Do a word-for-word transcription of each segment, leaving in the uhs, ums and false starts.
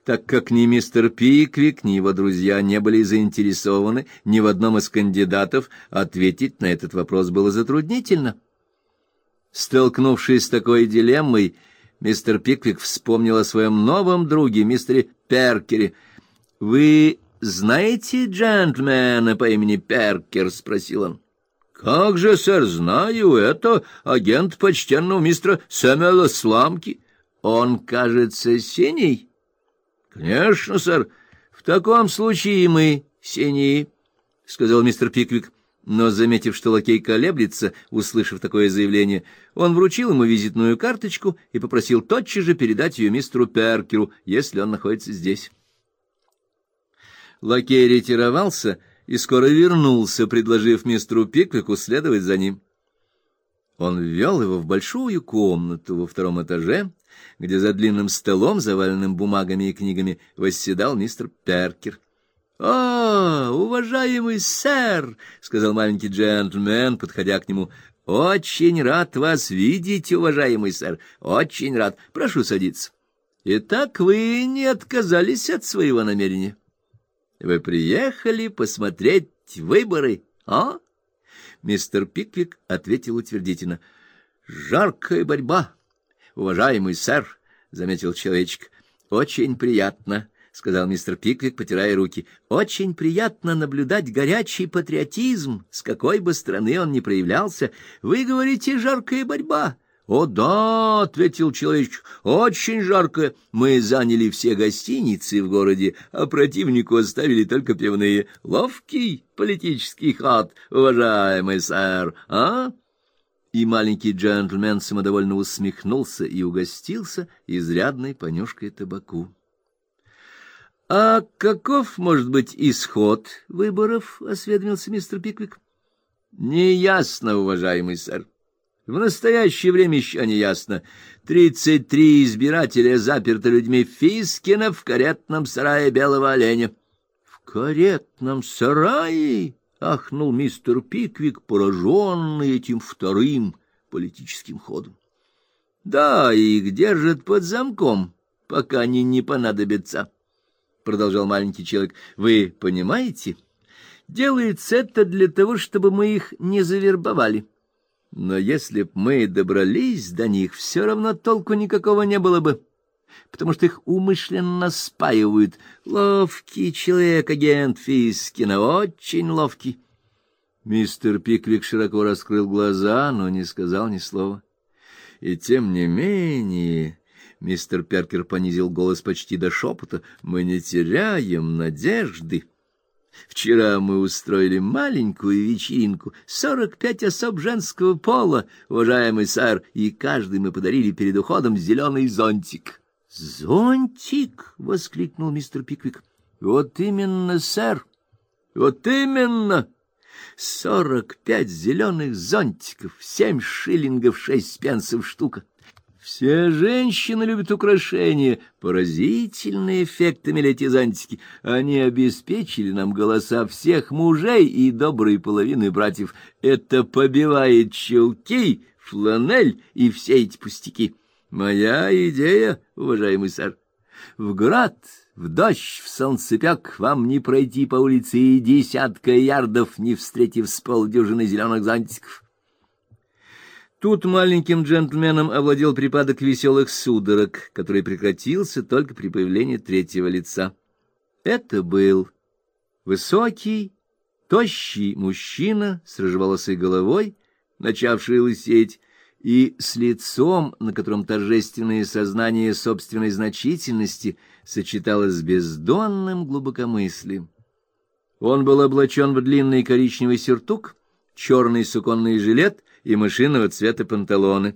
так как ни мистер Пиквик, ни его друзья не были заинтересованы ни в одном из кандидатов, ответить на этот вопрос было затруднительно. Столкнувшись с такой дилеммой, мистер Пиквик вспомнил о своем новом друге, мистере Перкере. — Вы знаете джентльмена по имени Перкер? — спросил он. — Как же, сэр, знаю, это агент почтенного мистера Сэмюэла Сламки. Он, кажется, синий? — Конечно, сэр. В таком случае и мы синие, — сказал мистер Пиквик. Но, заметив, что лакей колеблется, услышав такое заявление, он вручил ему визитную карточку и попросил тотчас же передать ее мистеру Перкеру, если он находится здесь. Лакей ретировался и скоро вернулся, предложив мистеру Пиквику следовать за ним. Он ввел его в большую комнату во втором этаже, где за длинным столом, заваленным бумагами и книгами, восседал мистер Перкер. — О, уважаемый сэр, — сказал маленький джентльмен, подходя к нему, — очень рад вас видеть, уважаемый сэр, очень рад. Прошу садиться. Итак, вы не отказались от своего намерения. Вы приехали посмотреть выборы, а? Мистер Пиквик ответил утвердительно. — Жаркая борьба, уважаемый сэр, — заметил человечек. — Очень приятно, — сказал мистер Пиквик, потирая руки. — Очень приятно наблюдать горячий патриотизм, с какой бы стороны он ни проявлялся. Вы говорите, жаркая борьба. — О, да, — ответил человечек, — очень жарко. Мы заняли все гостиницы в городе, а противнику оставили только пивные. Ловкий политический ход, уважаемый сэр, а? И маленький джентльмен самодовольно усмехнулся и угостился изрядной понюшкой табаку. — А каков может быть исход выборов? — осведомился мистер Пиквик. — Неясно, уважаемый сэр. В настоящее время еще не ясно. Тридцать три избирателя заперты людьми Фискина в каретном сарае Белого оленя. — В каретном сарае? — ахнул мистер Пиквик, пораженный этим вторым политическим ходом. — Да, их держат под замком, пока они не понадобятся, — продолжал маленький человек. — Вы понимаете? Делается это для того, чтобы мы их не завербовали. Но если б мы добрались до них, все равно толку никакого не было бы, потому что их умышленно спаивают. Ловкий человек, агент Фискина, очень ловкий. Мистер Пиквик широко раскрыл глаза, но не сказал ни слова. И тем не менее, мистер Перкер понизил голос почти до шепота, мы не теряем надежды. Вчера мы устроили маленькую вечеринку, сорок пять особ женского пола, уважаемый сэр, и каждый мы подарили перед уходом зеленый зонтик. — Зонтик? — воскликнул мистер Пиквик. — Вот именно, сэр, вот именно. Сорок пять зеленых зонтиков, семь шиллингов шесть пенсов штука. Все женщины любят украшения, поразительные эффекты имели эти зонтики. Они обеспечили нам голоса всех мужей и доброй половины братьев. Это побивает чулки, фланель и все эти пустяки. Моя идея, уважаемый сэр. В град, в дождь, в солнцепек вам не пройти по улице и десятка ярдов, не встретив с полдюжины зеленых зонтиков. Тут маленьким джентльменом овладел припадок веселых судорог, который прекратился только при появлении третьего лица. Это был высокий, тощий мужчина с рыжеволосой головой, начавший лысеть, и с лицом, на котором торжественное сознание собственной значительности сочеталось с бездонным глубокомыслием. Он был облачен в длинный коричневый сюртук, черный суконный жилет и мышиного цвета панталоны.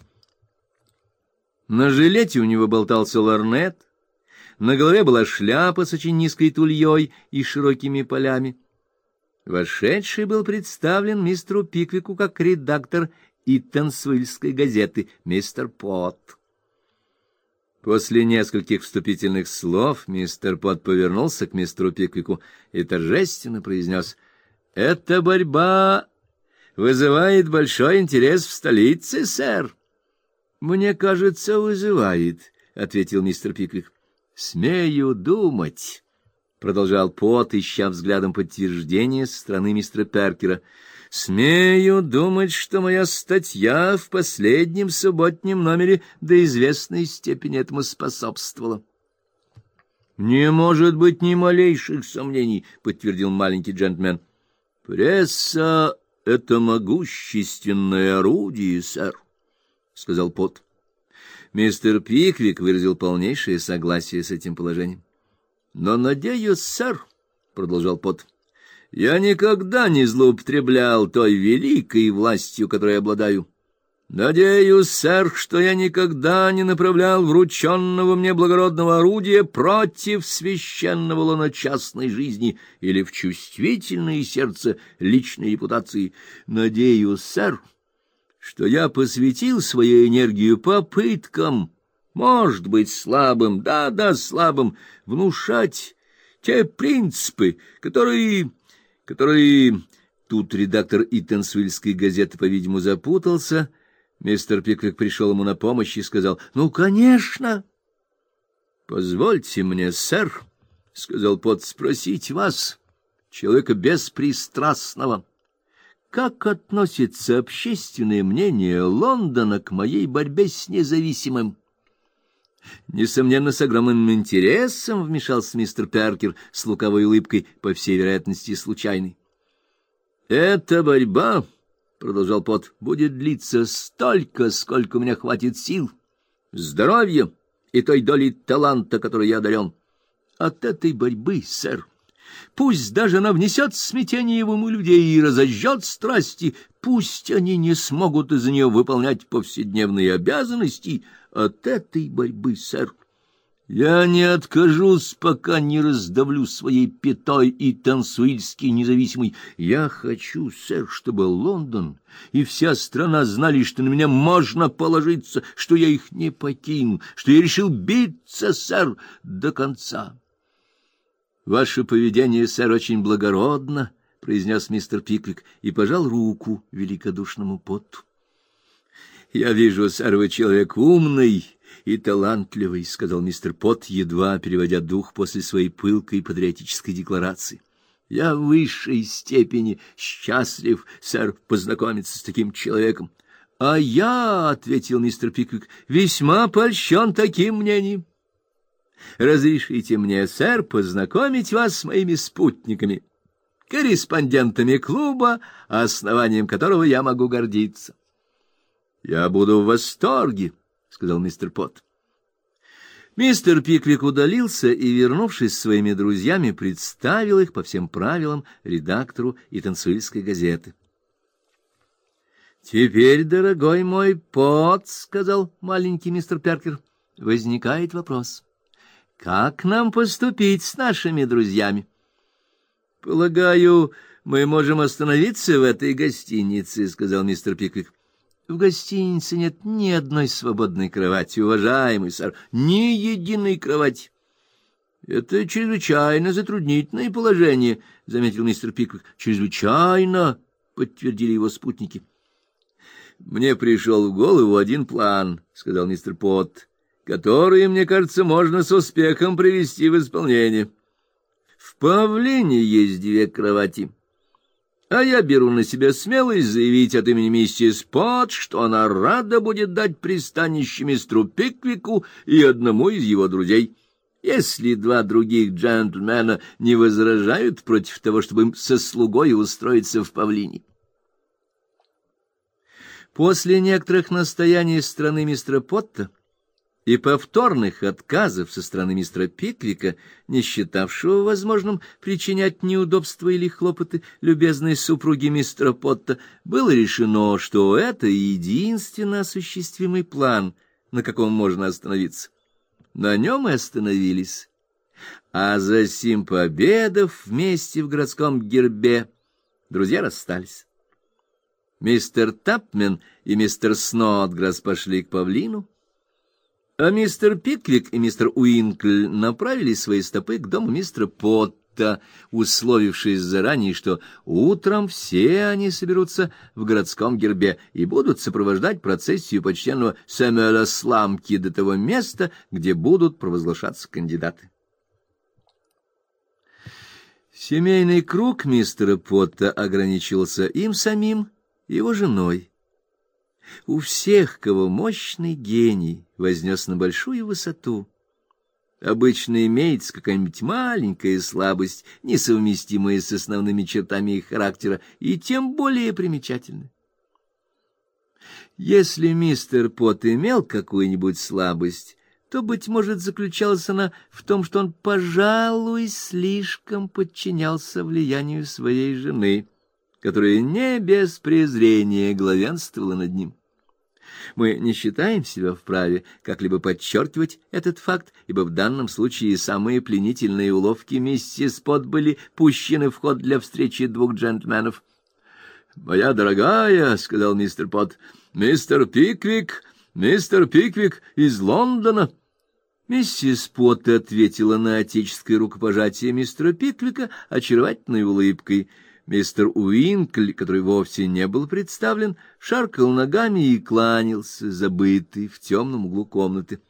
На жилете у него болтался лорнет, на голове была шляпа с очень низкой тульей и широкими полями. Вошедший был представлен мистеру Пиквику как редактор Иттонсвильской газеты, мистер Пот. После нескольких вступительных слов мистер Пот повернулся к мистеру Пиквику и торжественно произнес: «Эта борьба вызывает большой интерес в столице, сэр». — Мне кажется, вызывает, — ответил мистер Пиквик. — Смею думать, — продолжал Пот, ища взглядом подтверждения со стороны мистера Перкера, — смею думать, что моя статья в последнем субботнем номере до известной степени этому способствовала. — Не может быть ни малейших сомнений, — подтвердил маленький джентльмен. — Пресса — это могущественное орудие, сэр, — сказал Пот. Мистер Пиквик выразил полнейшее согласие с этим положением. — Но, надеюсь, сэр, — продолжал Пот, — я никогда не злоупотреблял той великой властью, которой обладаю. Надеюсь, сэр, что я никогда не направлял врученного мне благородного орудия против священного лона частной жизни или в чувствительное сердце личной репутации. Надеюсь, сэр, что я посвятил свою энергию попыткам, может быть, слабым, да-да, слабым, внушать те принципы, которые... которые... Тут редактор Итансвильской газеты, по-видимому, запутался. Мистер Пиквик пришел ему на помощь и сказал: — Ну, конечно! — Позвольте мне, сэр, — сказал Пот, — спросить вас, человека беспристрастного, как относится общественное мнение Лондона к моей борьбе с независимым? Несомненно, с огромным интересом вмешался мистер Перкер с лукавой улыбкой, по всей вероятности, случайной. — Эта борьба, — продолжал Пот, — будет длиться столько, сколько у меня хватит сил, здоровья и той доли таланта, которой я одарен. От этой борьбы, сэр, пусть даже она внесет смятение в умы людей и разожжет страсти, пусть они не смогут из-за нее выполнять повседневные обязанности, от этой борьбы, сэр, я не откажусь, пока не раздавлю своей пятой и Итансвильский независимый. Я хочу, сэр, чтобы Лондон и вся страна знали, что на меня можно положиться, что я их не покину, что я решил биться, сэр, до конца. — Ваше поведение, сэр, очень благородно, — произнес мистер Пиквик и пожал руку великодушному Потту. — Я вижу, сэр, вы человек умный и талантливый, — сказал мистер Пот, едва переводя дух после своей пылкой патриотической декларации. — Я в высшей степени счастлив, сэр, познакомиться с таким человеком. — А я, — ответил мистер Пиквик, — весьма польщен таким мнением. Разрешите мне, сэр, познакомить вас с моими спутниками, корреспондентами клуба, основанием которого я могу гордиться. — Я буду в восторге, — сказал мистер Пот. Мистер Пиквик удалился и, вернувшись с своими друзьями, представил их по всем правилам редактору Итансвильской газеты. — Теперь, дорогой мой Пот, — сказал маленький мистер Перкер, — возникает вопрос. Как нам поступить с нашими друзьями? — Полагаю, мы можем остановиться в этой гостинице, — сказал мистер Пиквик. — В гостинице нет ни одной свободной кровати, уважаемый сэр, ни единой кровати. — Это чрезвычайно затруднительное положение, — заметил мистер Пиквик. — Чрезвычайно, — подтвердили его спутники. — Мне пришел в голову один план, — сказал мистер Пот, — который, мне кажется, можно с успехом привести в исполнение. В Павлине есть две кровати, а я беру на себя смелость заявить от имени миссис Пот, что она рада будет дать пристанище мистеру Пиквику и одному из его друзей, если два других джентльмена не возражают против того, чтобы им со слугой устроиться в Павлине. После некоторых настояний со стороны мистера Потта и повторных отказов со стороны мистера Пиквика, не считавшего возможным причинять неудобства или хлопоты любезной супруге мистера Потта, было решено, что это единственно осуществимый план, на каком можно остановиться. На нем и остановились. А засим, пообедав вместе в городском гербе, друзья расстались. Мистер Тапмен и мистер Снодграсс пошли к Павлину, а мистер Пиквик и мистер Уинкль направили свои стопы к дому мистера Потта, Потта, условившись заранее, что утром все они соберутся в городском гербе и будут сопровождать процессию почтенного Сэмюэля Сламки до того места, где будут провозглашаться кандидаты. Семейный круг мистера Потта ограничивался им самим и его женой. У всех, кого мощный гений вознес на большую высоту, обычно имеется какая-нибудь маленькая слабость, несовместимая с основными чертами их характера, и тем более примечательная. Если мистер Потт имел какую-нибудь слабость, то, быть может, заключалась она в том, что он, пожалуй, слишком подчинялся влиянию своей жены, которая не без презрения главенствовала над ним. Мы не считаем себя вправе как-либо подчеркивать этот факт, ибо в данном случае самые пленительные уловки миссис Потт были пущены в ход для встречи двух джентльменов. «Моя дорогая», — сказал мистер Потт, — «мистер Пиквик, мистер Пиквик из Лондона». Миссис Потт ответила на отеческое рукопожатие мистера Пиквика очаровательной улыбкой. Мистер Уинкль, который вовсе не был представлен, шаркал ногами и кланялся, забытый в темном углу комнаты.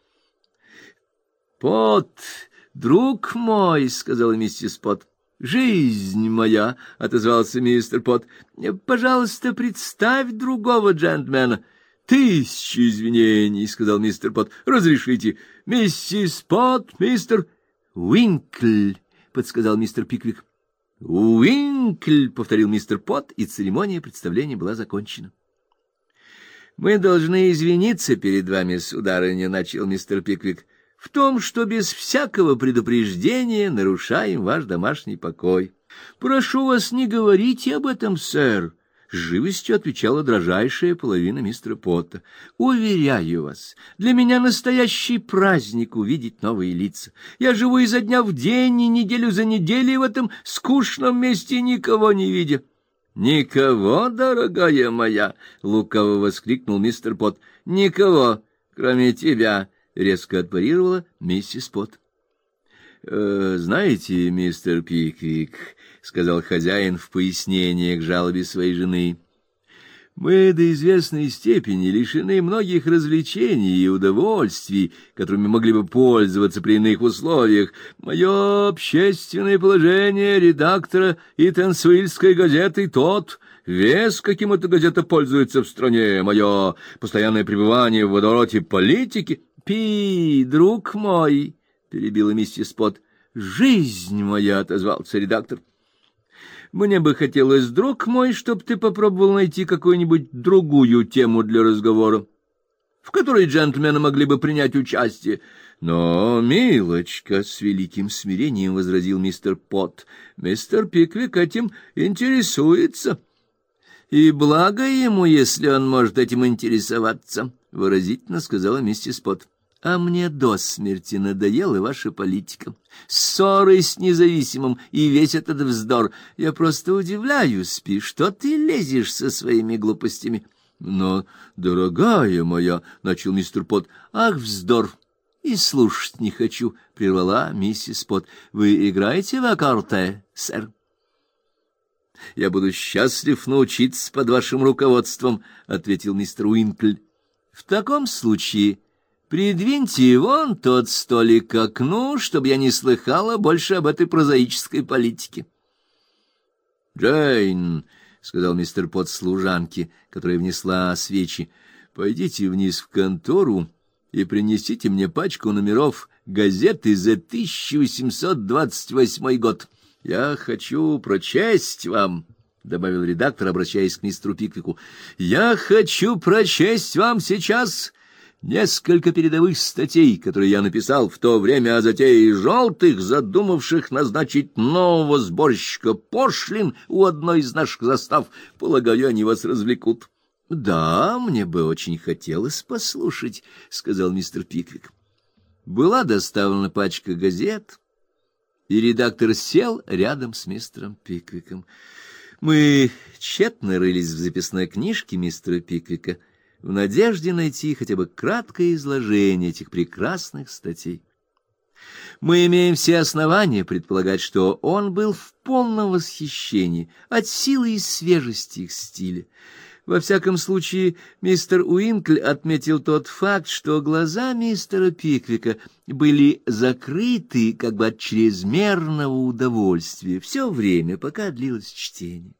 «Потт, друг мой», — сказала миссис Потт. «Жизнь моя», — отозвался мистер Потт, — «пожалуйста, представь другого джентльмена». «Тысячи извинений», — сказал мистер Потт. «Разрешите, миссис Потт, мистер Уинкль», — подсказал мистер Пиквик. «Уинкль», — повторил мистер Потт, и церемония представления была закончена. «Мы должны извиниться перед вами, сударыня», — начал мистер Пиквик, — «в том, что без всякого предупреждения нарушаем ваш домашний покой». «Прошу вас, не говорите об этом, сэр», — с живостью отвечала дрожайшая половина мистера Потта. «Уверяю вас, для меня настоящий праздник увидеть новые лица. Я живу изо дня в день и неделю за неделей в этом скучном месте, никого не видя». «Никого, дорогая моя!» — лукаво воскликнул мистер Потт. «Никого, кроме тебя!» — резко отпарировала миссис Потт. «Э, «Знаете, мистер Пиквик, — сказал хозяин в пояснение к жалобе своей жены, — мы до известной степени лишены многих развлечений и удовольствий, которыми могли бы пользоваться при иных условиях. Мое общественное положение редактора Итансуильской газеты тот вес, каким эта газета пользуется в стране, мое постоянное пребывание в водовороте политики. — Пи, друг мой, — перебила миссис Потт. — «Жизнь моя», — отозвался редактор. «Мне бы хотелось, друг мой, чтоб ты попробовал найти какую-нибудь другую тему для разговора, в которой джентльмены могли бы принять участие». «Но, милочка», — с великим смирением возразил мистер Потт, — «мистер Пиквик этим интересуется». «И благо ему, если он может этим интересоваться», — выразительно сказала миссис Потт. «А мне до смерти надоела ваша политика, ссоры с независимым и весь этот вздор. Я просто удивляюсь, Пи, что ты лезешь со своими глупостями». «Но, дорогая моя», — начал мистер Потт. «Ах, вздор! И слушать не хочу», — прервала миссис Потт. «Вы играете в аккорте, сэр?» «Я буду счастлив научиться под вашим руководством», — ответил мистер Уинкль. «В таком случае придвиньте вон тот столик к окну, чтобы я не слыхала больше об этой прозаической политике». «Джейн», — сказал мистер Потт служанке, которая внесла свечи, — «пойдите вниз в контору и принесите мне пачку номеров газеты за тысяча восемьсот двадцать восьмой год. Я хочу прочесть вам», — добавил редактор, обращаясь к мистеру Пиквику, — «я хочу прочесть вам сейчас несколько передовых статей, которые я написал в то время о затее желтых, задумавших назначить нового сборщика пошлин у одной из наших застав. Полагаю, они вас развлекут». «Да, мне бы очень хотелось послушать», — сказал мистер Пиквик. Была доставлена пачка газет, и редактор сел рядом с мистером Пиквиком. Мы тщетно рылись в записной книжке мистера Пиквика в надежде найти хотя бы краткое изложение этих прекрасных статей. Мы имеем все основания предполагать, что он был в полном восхищении от силы и свежести их стиля. Во всяком случае, мистер Уинкль отметил тот факт, что глаза мистера Пиквика были закрыты как бы от чрезмерного удовольствия все время, пока длилось чтение.